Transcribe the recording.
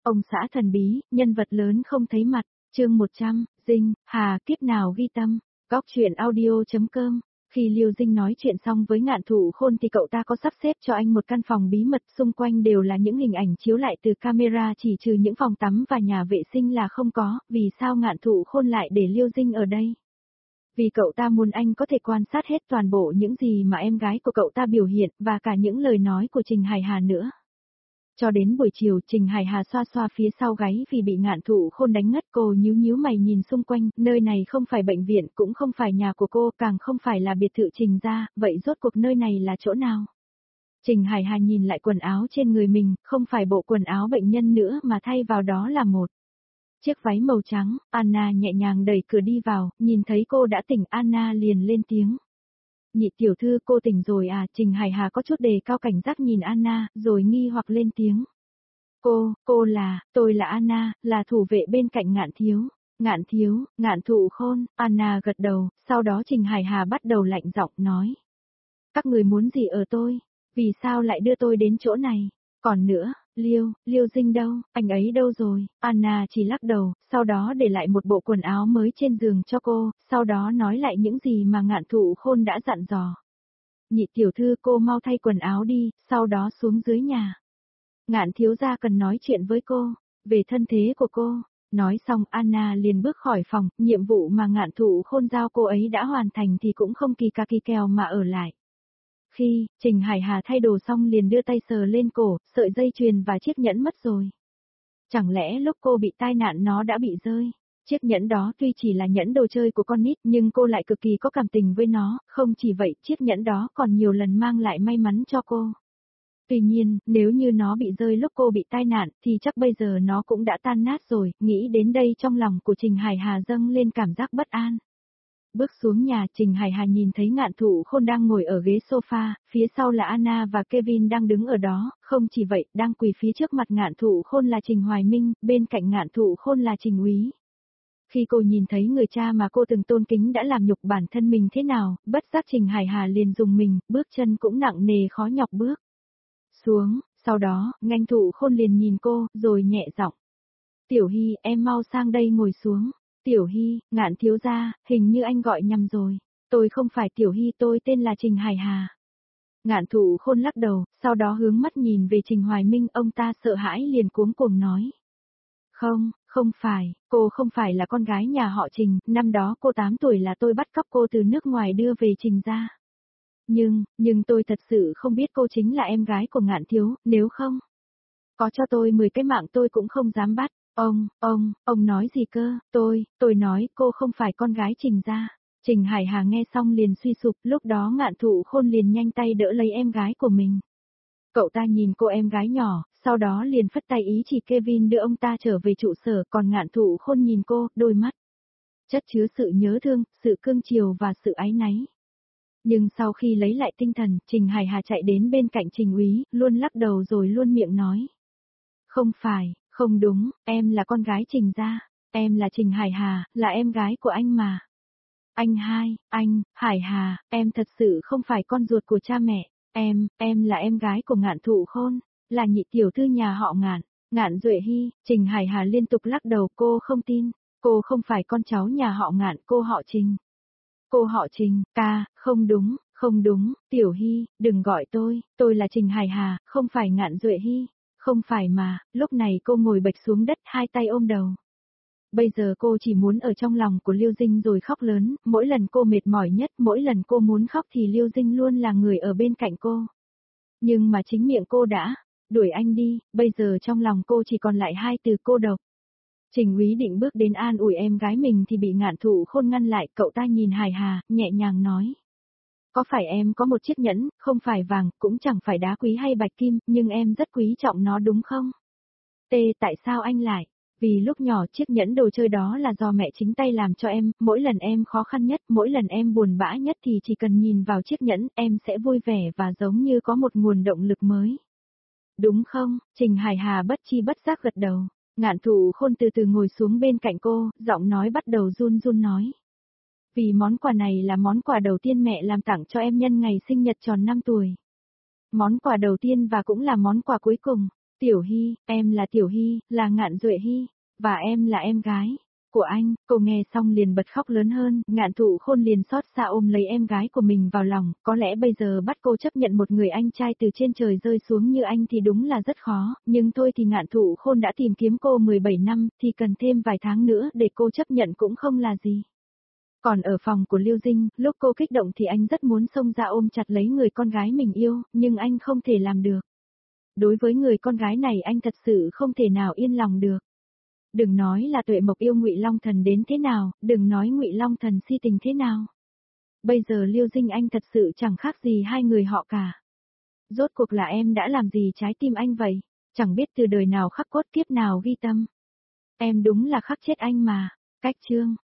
Ông xã thần bí, nhân vật lớn không thấy mặt, chương 100, Dinh, Hà, kiếp nào ghi tâm, góc chuyện audio.com. Khi Liêu Dinh nói chuyện xong với Ngạn Thụ Khôn thì cậu ta có sắp xếp cho anh một căn phòng bí mật, xung quanh đều là những hình ảnh chiếu lại từ camera, chỉ trừ những phòng tắm và nhà vệ sinh là không có. Vì sao Ngạn Thụ Khôn lại để Liêu Dinh ở đây? Vì cậu ta muốn anh có thể quan sát hết toàn bộ những gì mà em gái của cậu ta biểu hiện, và cả những lời nói của Trình Hải Hà nữa. Cho đến buổi chiều, Trình Hải Hà xoa xoa phía sau gáy vì bị Ngạn Thụ Khôn đánh ngất, cô nhíu nhíu mày nhìn xung quanh, nơi này không phải bệnh viện, cũng không phải nhà của cô, càng không phải là biệt thự Trình gia, vậy rốt cuộc nơi này là chỗ nào? Trình Hải Hà nhìn lại quần áo trên người mình, không phải bộ quần áo bệnh nhân nữa mà thay vào đó là một chiếc váy màu trắng. Anna nhẹ nhàng đẩy cửa đi vào, nhìn thấy cô đã tỉnh, Anna liền lên tiếng. Nhị tiểu thư, cô tỉnh rồi à? Trình Hải Hà có chút đề cao cảnh giác nhìn Anna, rồi nghi hoặc lên tiếng. Tôi là Anna, là thủ vệ bên cạnh Ngạn thiếu. Ngạn thiếu, Ngạn Thụ Khôn. Anna gật đầu, sau đó Trình Hải Hà bắt đầu lạnh giọng nói. Các người muốn gì ở tôi? Vì sao lại đưa tôi đến chỗ này? Còn nữa, Liêu Dinh đâu, anh ấy đâu rồi? Anna chỉ lắc đầu, sau đó để lại một bộ quần áo mới trên giường cho cô, sau đó nói lại những gì mà Ngạn Thụ Khôn đã dặn dò. Nhị tiểu thư, cô mau thay quần áo đi, sau đó xuống dưới nhà. Ngạn thiếu gia cần nói chuyện với cô, về thân thế của cô. Nói xong Anna liền bước khỏi phòng, nhiệm vụ mà Ngạn Thụ Khôn giao cô ấy đã hoàn thành thì cũng không kỳ kèo mà ở lại. Khi Trình Hải Hà thay đồ xong liền đưa tay sờ lên cổ, sợi dây chuyền và chiếc nhẫn mất rồi. Chẳng lẽ lúc cô bị tai nạn nó đã bị rơi? Chiếc nhẫn đó tuy chỉ là nhẫn đồ chơi của con nít nhưng cô lại cực kỳ có cảm tình với nó, không chỉ vậy chiếc nhẫn đó còn nhiều lần mang lại may mắn cho cô. Tuy nhiên, nếu như nó bị rơi lúc cô bị tai nạn thì chắc bây giờ nó cũng đã tan nát rồi, nghĩ đến đây trong lòng của Trình Hải Hà dâng lên cảm giác bất an. Bước xuống nhà, Trình Hải Hà nhìn thấy Ngạn Thụ Khôn đang ngồi ở ghế sofa, phía sau là Anna và Kevin đang đứng ở đó, không chỉ vậy, đang quỳ phía trước mặt Ngạn Thụ Khôn là Trình Hoài Minh, bên cạnh Ngạn Thụ Khôn là Trình Úy. Khi cô nhìn thấy người cha mà cô từng tôn kính đã làm nhục bản thân mình thế nào, bất giác Trình Hải Hà liền dùng mình, bước chân cũng nặng nề khó nhọc bước xuống, sau đó, Ngạn Thụ Khôn liền nhìn cô, rồi nhẹ giọng. Tiểu Hy, em mau sang đây ngồi xuống. Tiểu Hy, Ngạn thiếu gia, hình như anh gọi nhầm rồi. Tôi không phải Tiểu Hy, tôi tên là Trình Hải Hà. Ngạn Thụ Khôn lắc đầu, sau đó hướng mắt nhìn về Trình Hoài Minh, ông ta sợ hãi liền cuống cuồng nói. Không phải, cô không phải là con gái nhà họ Trình, năm đó cô 8 tuổi là tôi bắt cóc cô từ nước ngoài đưa về Trình gia. Nhưng tôi thật sự không biết cô chính là em gái của Ngạn thiếu, nếu không có cho tôi 10 cái mạng tôi cũng không dám bắt. Ông nói gì cơ? Tôi nói cô không phải con gái Trình gia. Trình Hải Hà nghe xong liền suy sụp, lúc đó Ngạn Thụ Khôn liền nhanh tay đỡ lấy em gái của mình. Cậu ta nhìn cô em gái nhỏ, sau đó liền phất tay ý chỉ Kevin đưa ông ta trở về trụ sở, còn Ngạn Thụ Khôn nhìn cô, đôi mắt chất chứa sự nhớ thương, sự cương chiều và sự áy náy. Nhưng sau khi lấy lại tinh thần, Trình Hải Hà chạy đến bên cạnh Trình Úy, luôn lắc đầu rồi luôn miệng nói. Không phải, không đúng, em là con gái Trình gia, em là Trình Hải Hà, là em gái của anh mà. Anh Hải Hà, em thật sự không phải con ruột của cha mẹ, em là em gái của Ngạn Thụ Khôn, là nhị tiểu thư nhà họ Ngạn, Ngạn Duệ Hy. Trình Hải Hà liên tục lắc đầu, cô không tin, cô không phải con cháu nhà họ Ngạn, cô họ Trình. Cô họ Trình, không đúng, Tiểu Hy, đừng gọi tôi là Trình Hải Hà, không phải Ngạn Duệ Hy. Không phải mà, lúc này cô ngồi bệt xuống đất, hai tay ôm đầu. Bây giờ cô chỉ muốn ở trong lòng của Liêu Dinh rồi khóc lớn, mỗi lần cô mệt mỏi nhất, mỗi lần cô muốn khóc thì Liêu Dinh luôn là người ở bên cạnh cô. Nhưng mà chính miệng cô đã đuổi anh đi, bây giờ trong lòng cô chỉ còn lại hai từ cô độc. Trình Úy định bước đến an ủi em gái mình thì bị Ngạn Thụ Khôn ngăn lại, cậu ta nhìn Hải Hà, nhẹ nhàng nói. Có phải em có một chiếc nhẫn, không phải vàng, cũng chẳng phải đá quý hay bạch kim, nhưng em rất quý trọng nó đúng không? Tại sao anh lại? Vì lúc nhỏ chiếc nhẫn đồ chơi đó là do mẹ chính tay làm cho em, mỗi lần em khó khăn nhất, mỗi lần em buồn bã nhất thì chỉ cần nhìn vào chiếc nhẫn, em sẽ vui vẻ và giống như có một nguồn động lực mới. Đúng không? Trình Hải Hà bất chi bất giác gật đầu. Ngạn Thụ Khôn từ từ ngồi xuống bên cạnh cô, giọng nói bắt đầu run run nói. Vì món quà này là món quà đầu tiên mẹ làm tặng cho em nhân ngày sinh nhật tròn 5 tuổi. Món quà đầu tiên và cũng là món quà cuối cùng. Tiểu Hy, em là Tiểu Hy, là Ngạn Duệ Hy, và em là em gái của anh. Cô nghe xong liền bật khóc lớn hơn, Ngạn Thụ Khôn liền xót xa ôm lấy em gái của mình vào lòng, có lẽ bây giờ bắt cô chấp nhận một người anh trai từ trên trời rơi xuống như anh thì đúng là rất khó, nhưng thôi thì Ngạn Thụ Khôn đã tìm kiếm cô 17 năm, thì cần thêm vài tháng nữa để cô chấp nhận cũng không là gì. Còn ở phòng của Lưu Dinh, lúc cô kích động thì anh rất muốn xông ra ôm chặt lấy người con gái mình yêu, nhưng anh không thể làm được. Đối với người con gái này anh thật sự không thể nào yên lòng được. Đừng nói là Tuệ Mộc yêu Ngụy Long Thần đến thế nào, đừng nói Ngụy Long Thần si tình thế nào. Bây giờ Lưu Dinh anh thật sự chẳng khác gì hai người họ cả. Rốt cuộc là em đã làm gì trái tim anh vậy? Chẳng biết từ đời nào khắc cốt kiếp nào ghi tâm. Em đúng là khắc chết anh mà. Cách chương